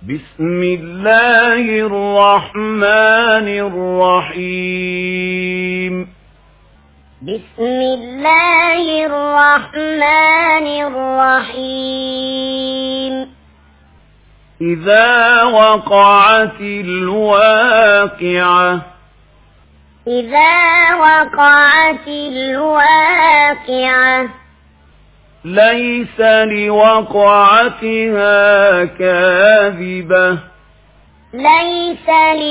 بسم الله الرحمن الرحيم بسم الله الرحمن الرحيم إذا وقعت الواقعة إذا وقعت الواقعة ليس لوقعتها كاذبة ليس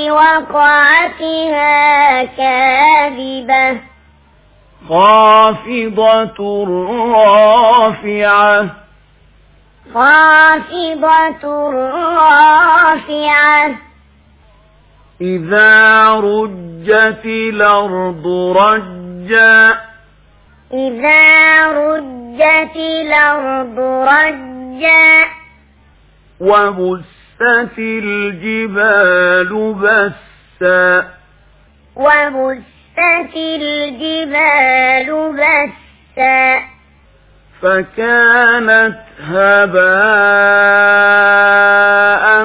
لوقعتها كاذبة خافضة رافعة خافضة رافعة إذا رجت الأرض رجا إذا رجت الأرض رجا وبست الجبال بسا وبست الجبال بسا فكانت هباء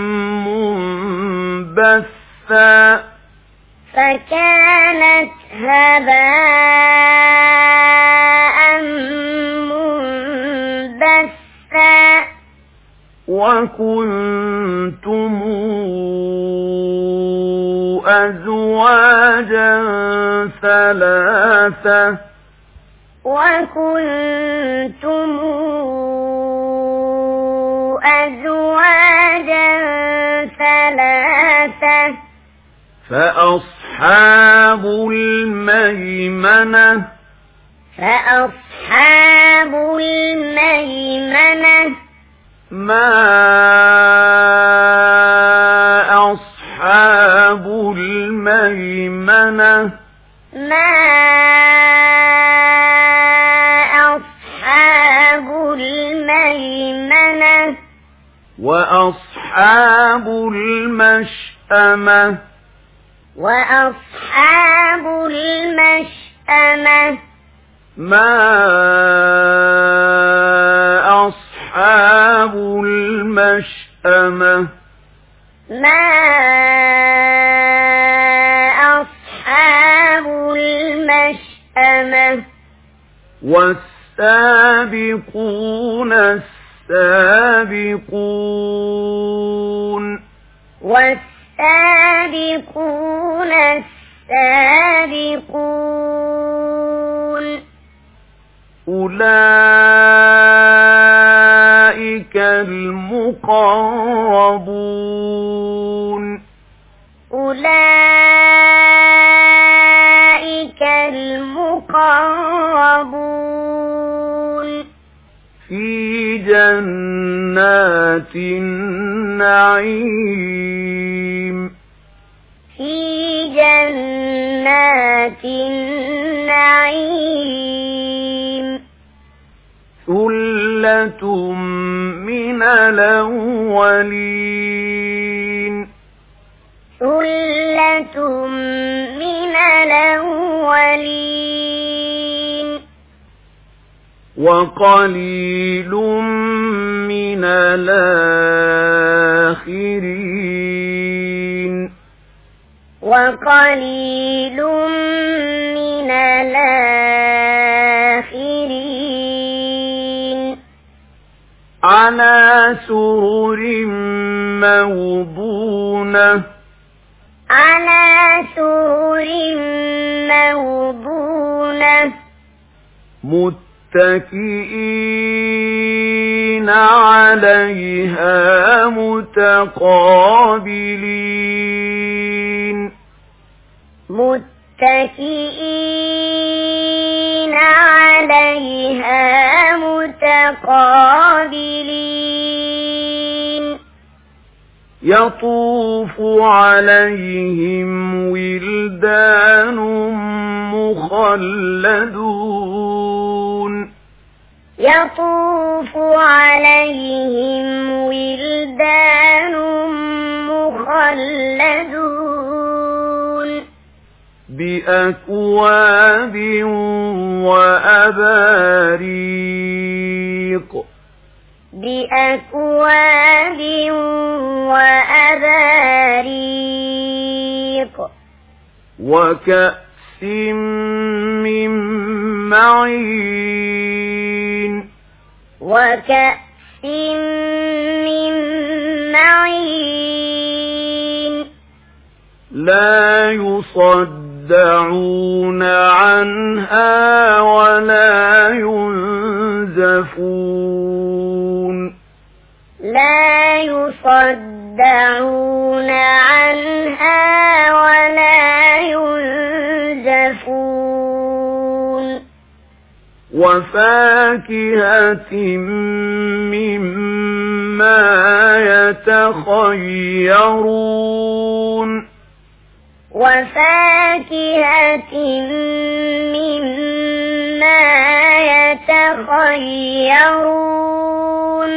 منبثا فكانت هباء منبثا وكنتم أزواجا ثلاثة وكنتم أزواجا ثلاثة فأصحاب الميمنة فأصحاب الميمنة ما أصحاب الميمنة ما أصحاب الميمنة وأصحاب المشأمة وأصحاب المشأمة ما أصحاب المشأمة ما أصحاب المشأمة والسابقون السابقون والسابقون السابقون أولئك المقربون أولئك المقربون في جنات النعيم في جنات النعيم ثلة من الأولين ثلة من الأولين وقليل من الآخرين وقليل من الآخرين على سرر موضونة على سرر موضونة متكئين عليها متقابلين متكئين عليها متقابلين يطوف عليهم ولدان مخلدون يطوف عليهم ولدان مخلدون بأكواب وأباريق بأكواب وكأس من معين وكأس من معين لا يصدعون عنها ولا ينزفون لا يصدعون عنها ولا ينزفون وفاكهة مما يتخيرون وفاكهة مما يتخيرون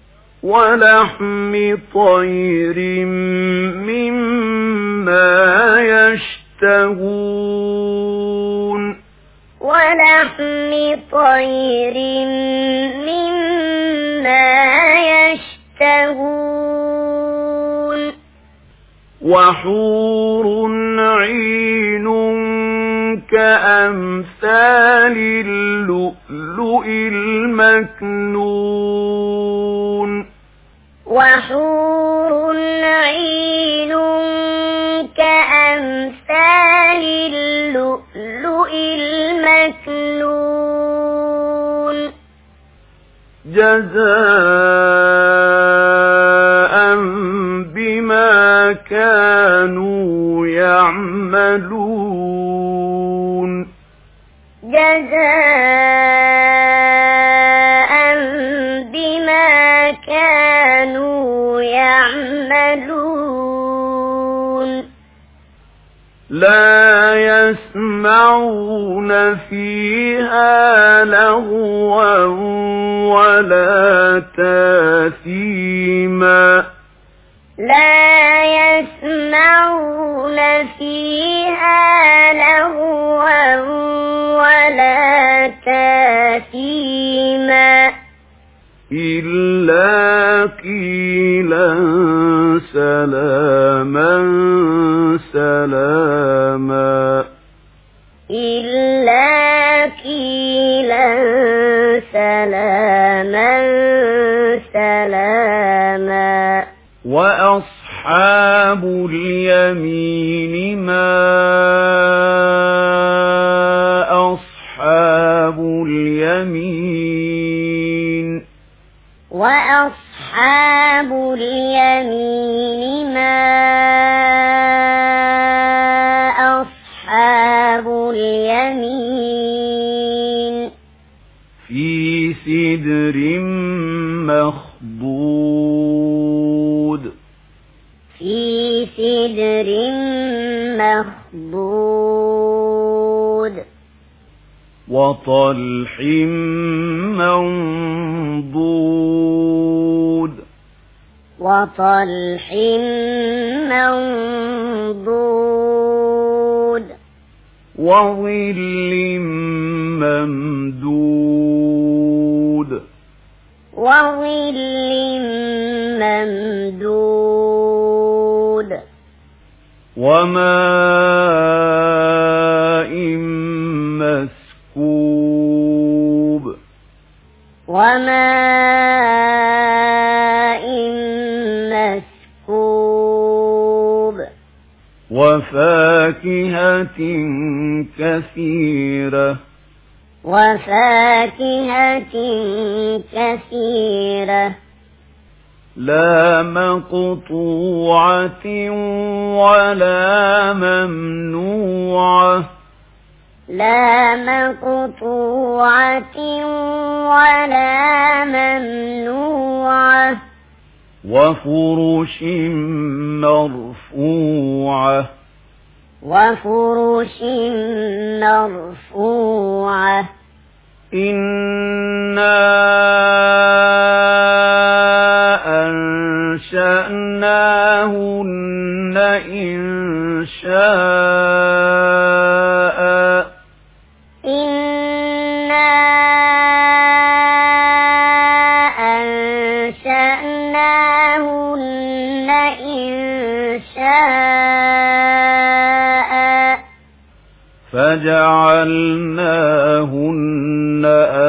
ولحم طير مما يشتهون ولحم طير مما يشتهون وحور عين كأمثال اللؤلؤ المكنون وحور عين كأمثال اللؤلؤ المكنون جزاء بما كانوا يعملون جزاء بما كانوا يعملون لا يسمعون فيها لغوا ولا تاثيما لا يسمعون فيها لغوا ولا تاثيما إلا قيلا سلاما سلاما إلا قيلا سلاما سلاما وأصحاب اليمين ما أصحاب اليمين وأصحاب اليمين ما أصحاب اليمين في سدر مخضود في سدر مخضود وطلح منضود وطلح منضود وظل ممدود وظل ممدود وماء مسكوب وماء مسكوب وفاكهة كثيرة وفاكهة كثيرة لا مقطوعة ولا ممنوعة لا مقطوعة ولا ممنوعة وفرش مرفوعة وفرش مرفوعة إنا أنشأناهن إنشاء إنا أنشأناهن إنشاء فجعلناهن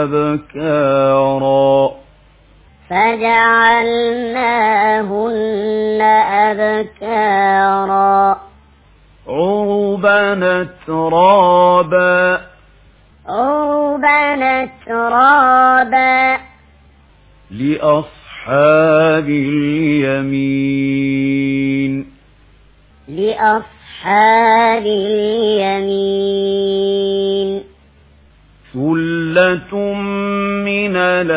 أبكارا فجعلناهن أبكارا عربا أترابا عربا أترابا لأصحاب اليمين لأصحاب اليمين ثلة من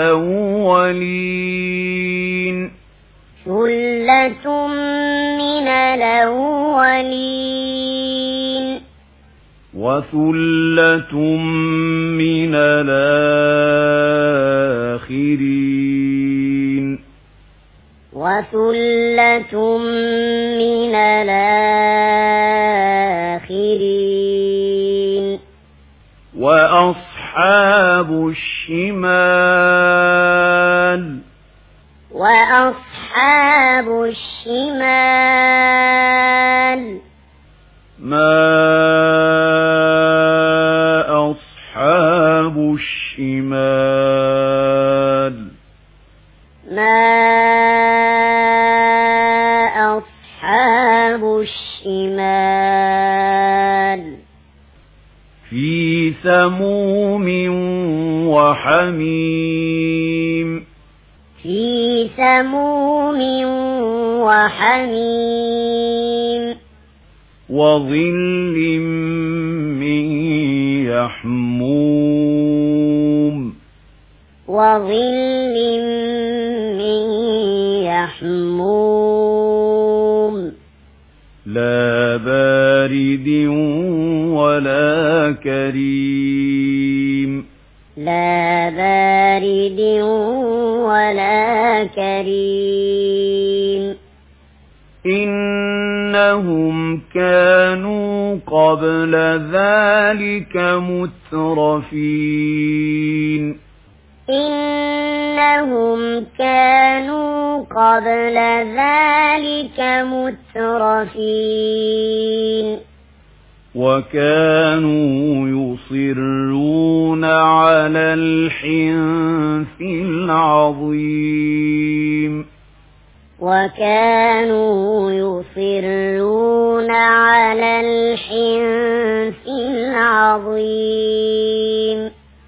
الأولين ثلة من الأولين وثلة من الآخرين وثلة من الآخرين وأصحاب الشمال وأصحاب الشمال ما أصحاب الشمال ما أصحاب الشمال في سموم وحميم في سموم وحميم وظل من يحموم وظل من يحموم لا بارد ولا كريم لا بارد ولا كريم إنهم كانوا قبل ذلك مترفين إنهم كانوا قبل ذلك مترفين وكانوا يصرون على الحنث العظيم وكانوا يصرون على الحنث العظيم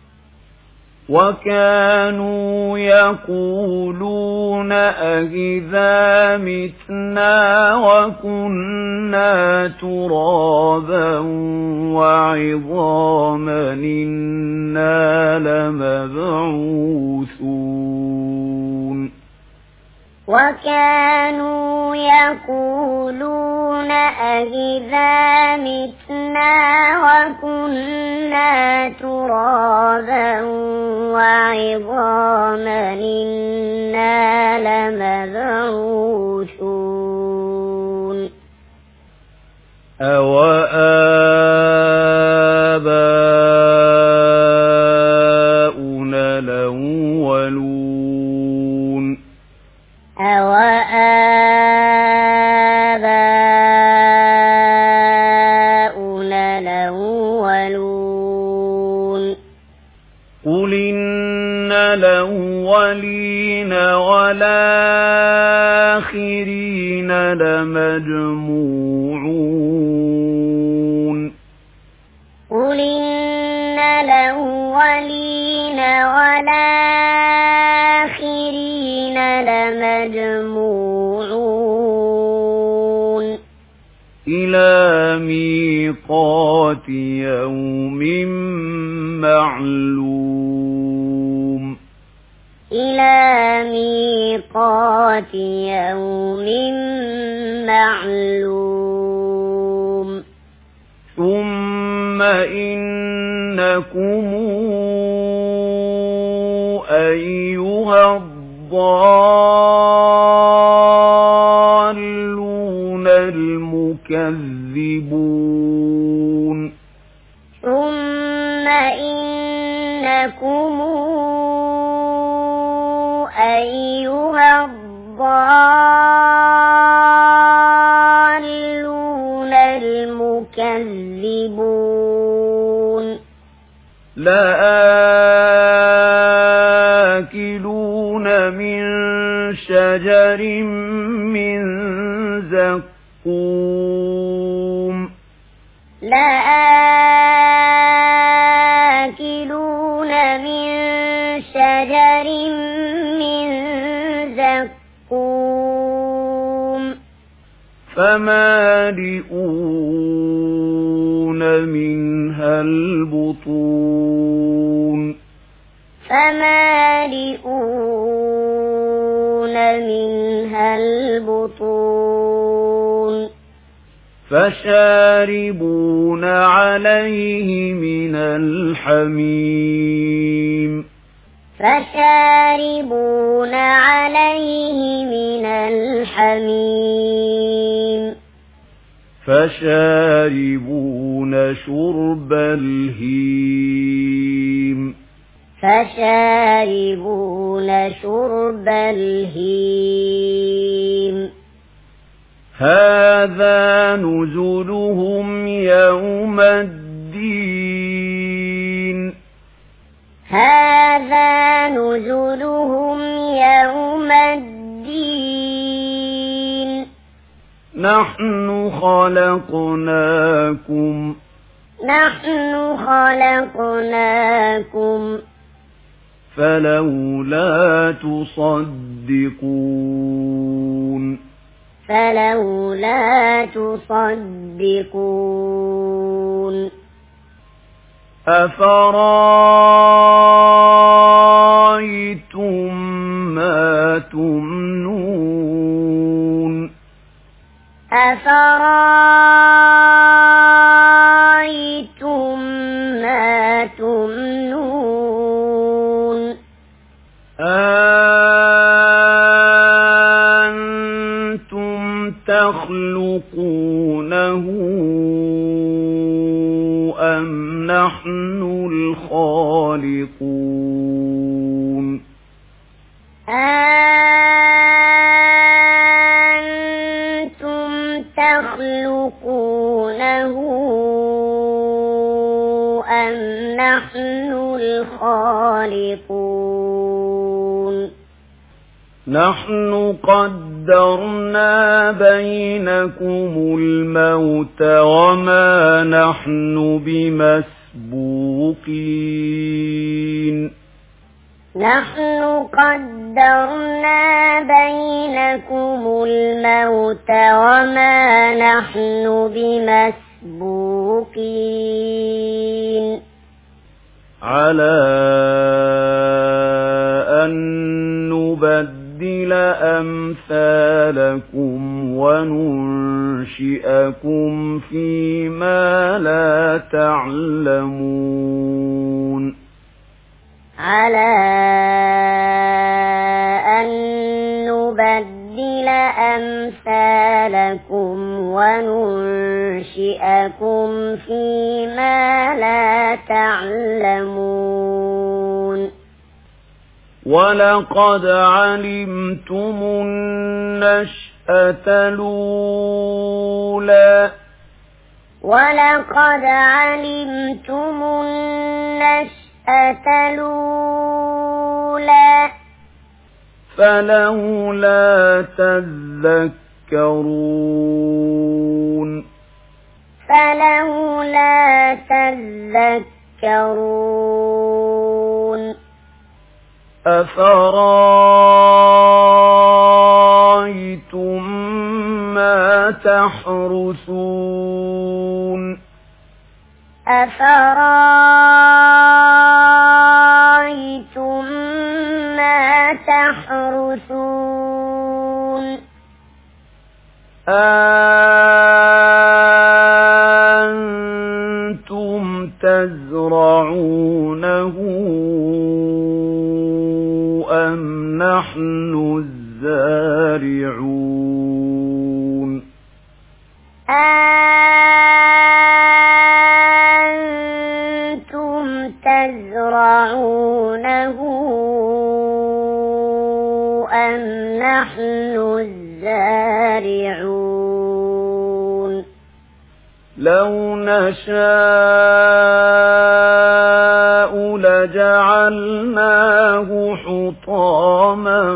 وكانوا يقولون أإذا متنا وكنا ترابا وعظاما إنا لمبعوثون وكانوا يقولون أإذا متنا وكنا ترابا وعظاما إنا لمبعوثون أوآباؤنا الأولون أوآباؤنا الأولون قل إن الأولين والآخرين لمجموعون قل إن الأولين والآخرين لمجموعون إلى ميقات يوم معلوم إلى ميقات يوم معلوم ثم إنكم أيها الضالون المكذبون ثم إنكم أيها الضالون المكذبون لآكلون من شجر من زقوم لآكلون من شجر من زقوم فمالئون منها البطون فمالئون منها البطون فشاربون عليه من الحميم فشاربون عليه من الحميم فشاربون شرب الهيم فشاربون شرب الهيم هذا نزلهم يوم الدين هذا نزلهم يوم الدين نحن خلقناكم فلولا تصدقون أفرأيتم ما تمنون أأنتم تخلقونه أم نحن الخالقون أأنتم تخلقونه أم نحن الخالقون نحن قدرنا بينكم الموت وما نحن بمسبوقين نحن قدرنا بينكم الموت وما نحن بمسبوقين على أن نبدل أمثالكم وننشئكم فيما لا تعلمون على أن نبدل أمثالكم وننشئكم فيما لا تعلمون ولقد علمتم النشأة الأولى ولقد علمتم النشأة الأولى فلولا تذكرون فلولا تذكرون أفرأيتم ما تحرثون أفرأيتم ما تحرثون أأنتم تزرعونه أم نحن الزارعون أأنتم تزرعونه أم نحن الزارعون لو نشاء لجعلناه حطاما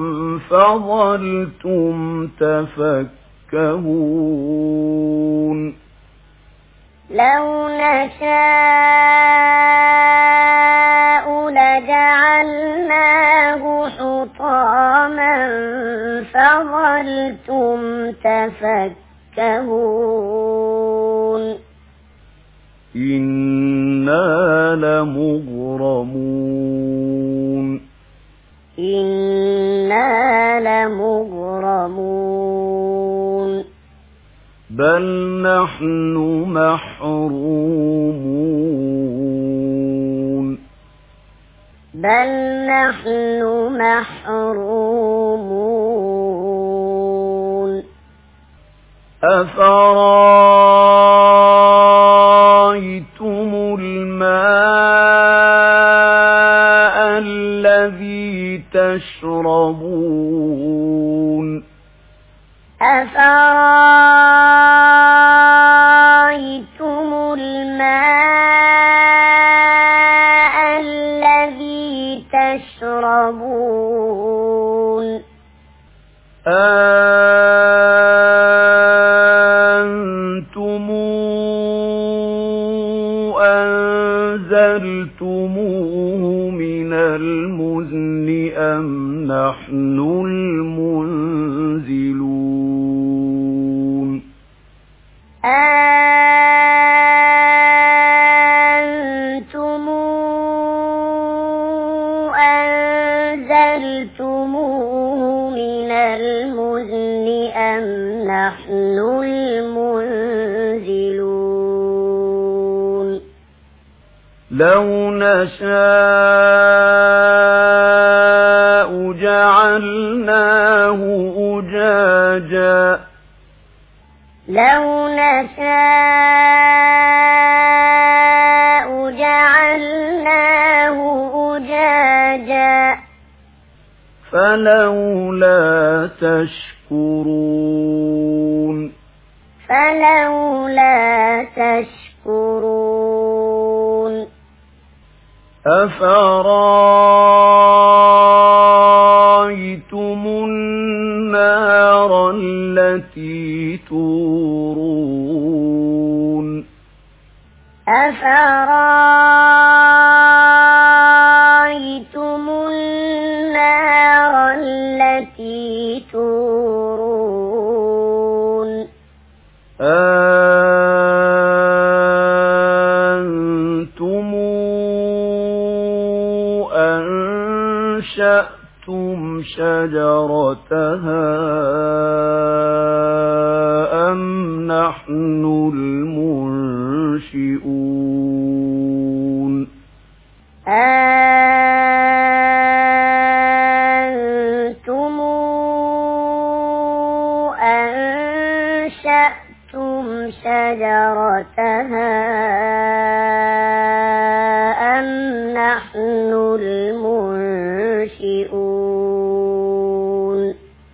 فظلتم تفكهون لو نشاء لجعلناه حطاما فظلتم تفكهون إنا لمغرمون بل نحن محرومون أفرأيتم الماء الذي تشربون أأنتم أنزلتموه من المزن أم نحن المنزلون أأنتم أنزلتموه من المزن أم نحن المنزلون لو نشاء جعلناه أجاجا فلولا تشكرون أفرأيتم النار التي تورون أأنتم أنشأتم شجرتها أم نحن المنشئون أأنتم أنشأتم شجرتها أم نحن المنشئون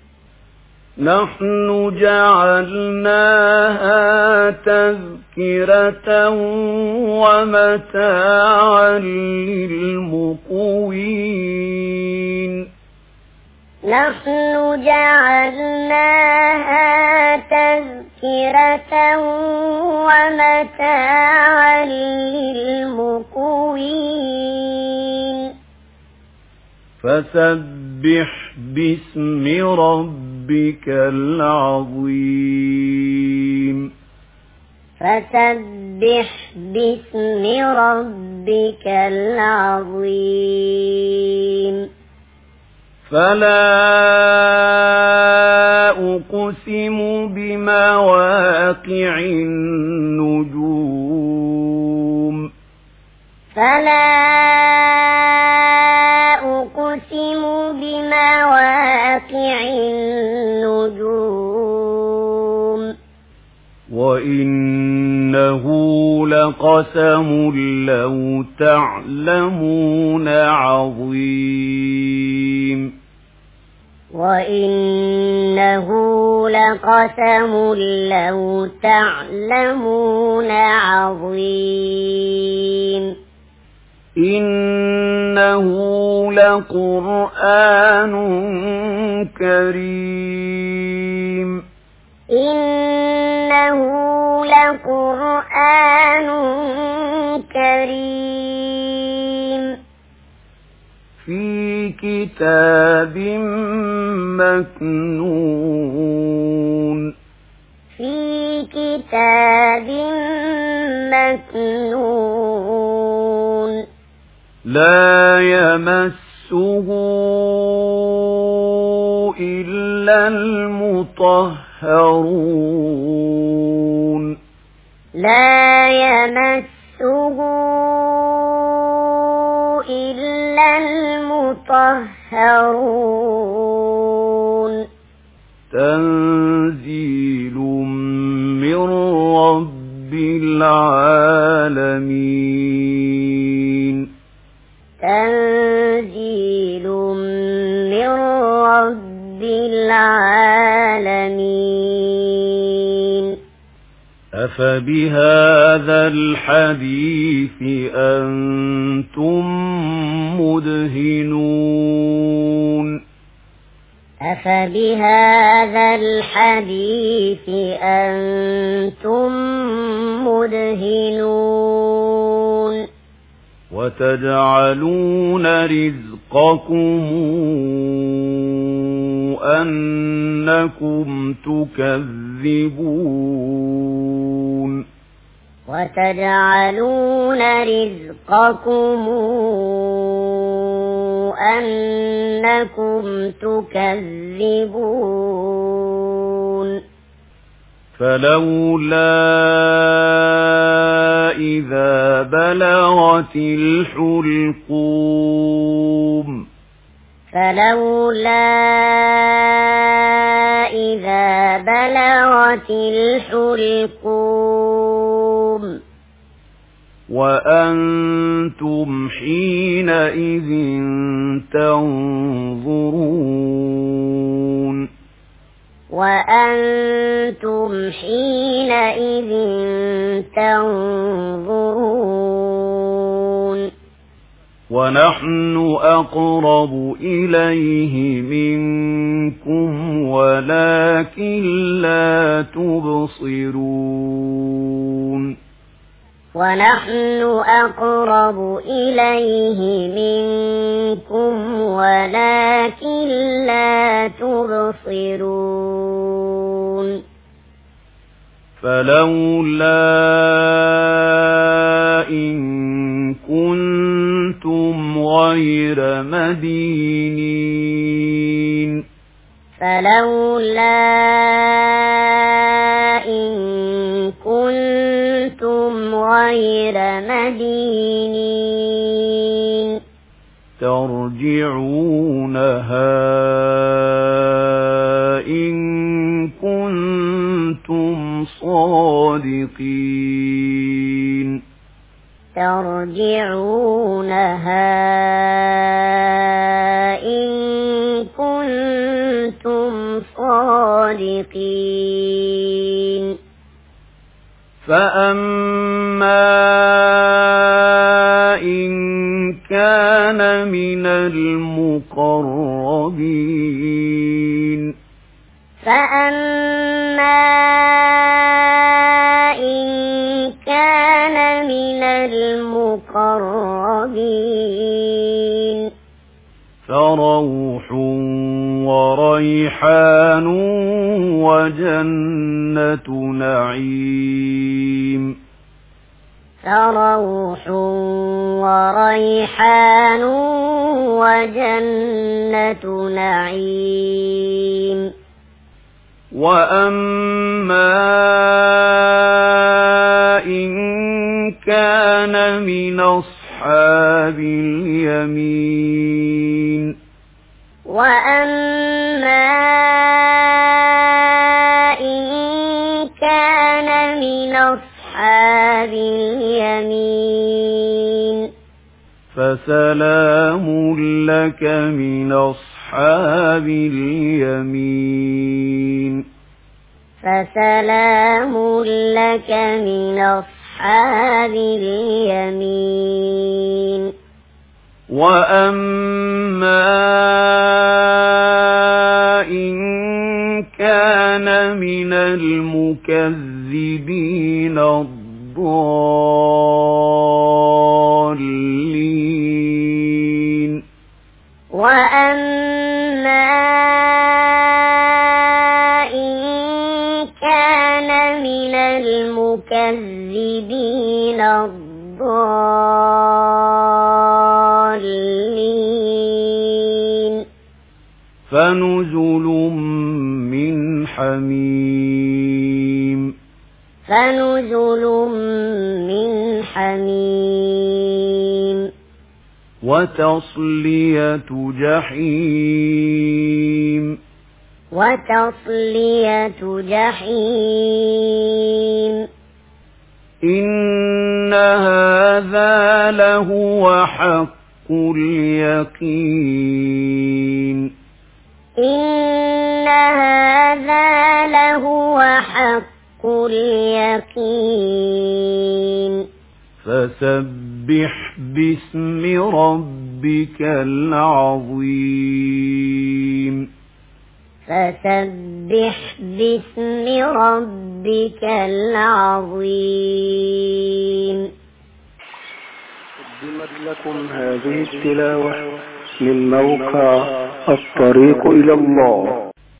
نحن جعلناها تذكرة ومتاعا للمقوين فسبح باسم ربك العظيم فلا أقسم بمواقع النجوم وإنه لقسم لو تعلمون عظيم وإنه لقسم لو تعلمون عظيم إنه لقرآن كريم إنه لقرآن كريم في كتاب مكنون في كتاب مكنون لا يمسه إلا المطهرون لا يمسه إلا المطهرون تنزيل من رب العالمين تنزيل من رب العالمين أفبهذا الحديث أنتم مدهنون أفبهذا الحديث أنتم مدهنون وتجعلون رزقكم أنكم تكذبون وتجعلون رزقكم أنكم تكذبون فلولا إذا بلغت الحلقوم فلولا إذا بلغت الحلقوم وأنتم حينئذ تنظرون وأنتم حينئذ تنظرون ونحن أقرب إليه منكم ولكن لا تبصرون ونحن أقرب إليه منكم ولكن لا تبصرون فلولا إن كنتم غير مدينين فلولا إن كنتم غير مدينين ترجعونها إن كنتم صادقين ترجعونها إن كنتم صادقين فأما إن كان من المقربين فأما إن كان من المقربين فروح وريحان وجنة نعيم فروح وريحان وجنة نعيم وأما إن كان من أصحاب اليمين وأما إن كان من أصحاب اليمين فسلام لك من أصحاب اليمين فسلام لك من أصحاب اليمين وأما إن كان من المكذبين الضالين وأما إن كان من المكذبين الضالين فنزل من حميم وتصلية جحيم إن هذا لهو حق اليقين إن هذا لهو حق اليقين فسبح باسم ربك العظيم فسبح باسم ربك العظيم. قدمت لكم هذه التلاوة من موقع الطريق إلى الله.